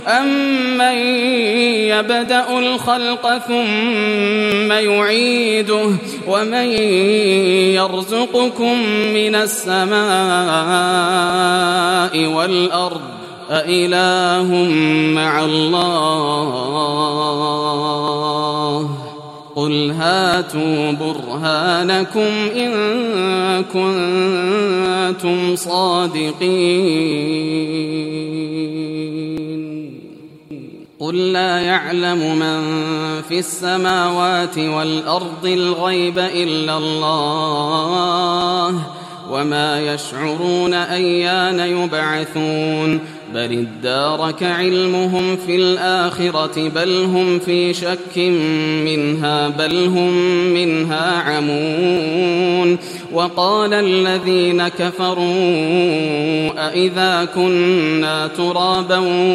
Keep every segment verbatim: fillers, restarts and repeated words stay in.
أَمَّن يَبْدَأُ الْخَلْقَ ثُمَّ يُعِيدُهُ وَمَن يَرْزُقُكُم مِّنَ السَّمَاءِ وَالْأَرْضِ أَإِلَٰهٌ مَّعَ اللَّهِ قُلْ هَاتُوا بُرْهَانَكُمْ إِن كُنتُمْ صَادِقِينَ قُل لَّا يَعْلَمُ مَن فِي السَّمَاوَاتِ وَالْأَرْضِ الْغَيْبَ إِلَّا اللَّهُ وَمَا يَشْعُرُونَ أَيَّانَ يُبْعَثُونَ بَلِ ادَّارَكَ عِلْمُهُمْ فِي الْآخِرَةِ بَلْ هُمْ فِي شَكٍّ مِّنْهَا بَلْ هُم مِّنْهَا عَمُونَ وَقَالَ الَّذِينَ كَفَرُوا أَإِذَا كُنَّا تُرَابًا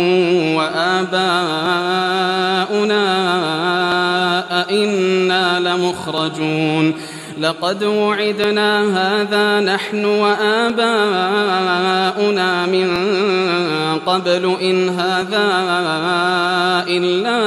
وَآبَاؤُنَا أَإِنَّا لَمُخْرَجُونَ لَقَدْ وُعِدْنَا هَٰذَا نَحْنُ وَآبَاؤُنَا مِن قَبْلُ إِنْ هَٰذَا إِلَّا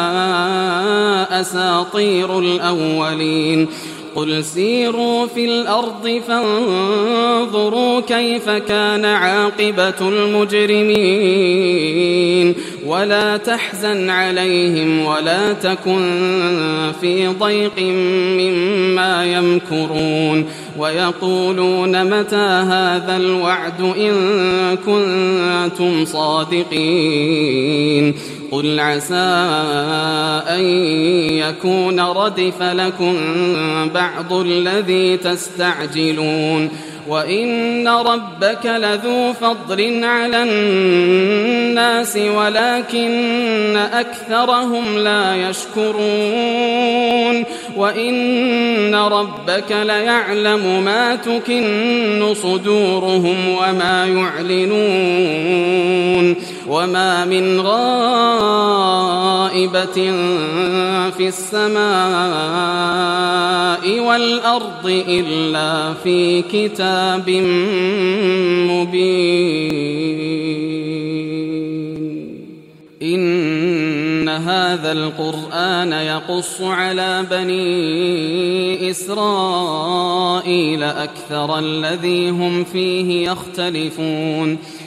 أَسَاطِيرُ الْأَوَّلِينَ قُلْ سِيرُوا فِي الْأَرْضِ فَانظُرُوا كَيْفَ كَانَ عَاقِبَةُ الْمُجْرِمِينَ وَلَا تَحْزَنْ عَلَيْهِمْ وَلَا تَكُنْ في ضَيْقٍ مِّمَّا يَمْكُرُونَ وَيَقُولُونَ مَتَىٰ هَٰذَا الْوَعْدُ إِن كُنتُمْ صَادِقِينَ قُلْ عَسَىٰ أَن يَكُونَ رَدِفَ لَكُم بَعْضُ الَّذِي تَسْتَعْجِلُونَ وَإِنَّ رَبَّكَ لَذُو فَضْلٍ عَلَى النَّاسِ وَلَٰكِنَّ أَكْثَرَهُمْ لَا يَشْكُرُونَ وَإِنَّ رَبَّكَ لَيَعْلَمُ مَا تُكِنُّ صُدُورُهُمْ وَمَا يُعْلِنُونَ وَمَا مِنْ غَائِبَةٍ فِي السَّمَاءِ وَالْأَرْضِ إِلَّا فِي كِتَابٍ مُّبِينٍ إِنَّ هَٰذَا الْقُرْآنَ يَقُصُّ عَلَىٰ بَنِي إِسْرَائِيلَ أَكْثَرَ الَّذِي هُمْ فِيهِ يَخْتَلِفُونَ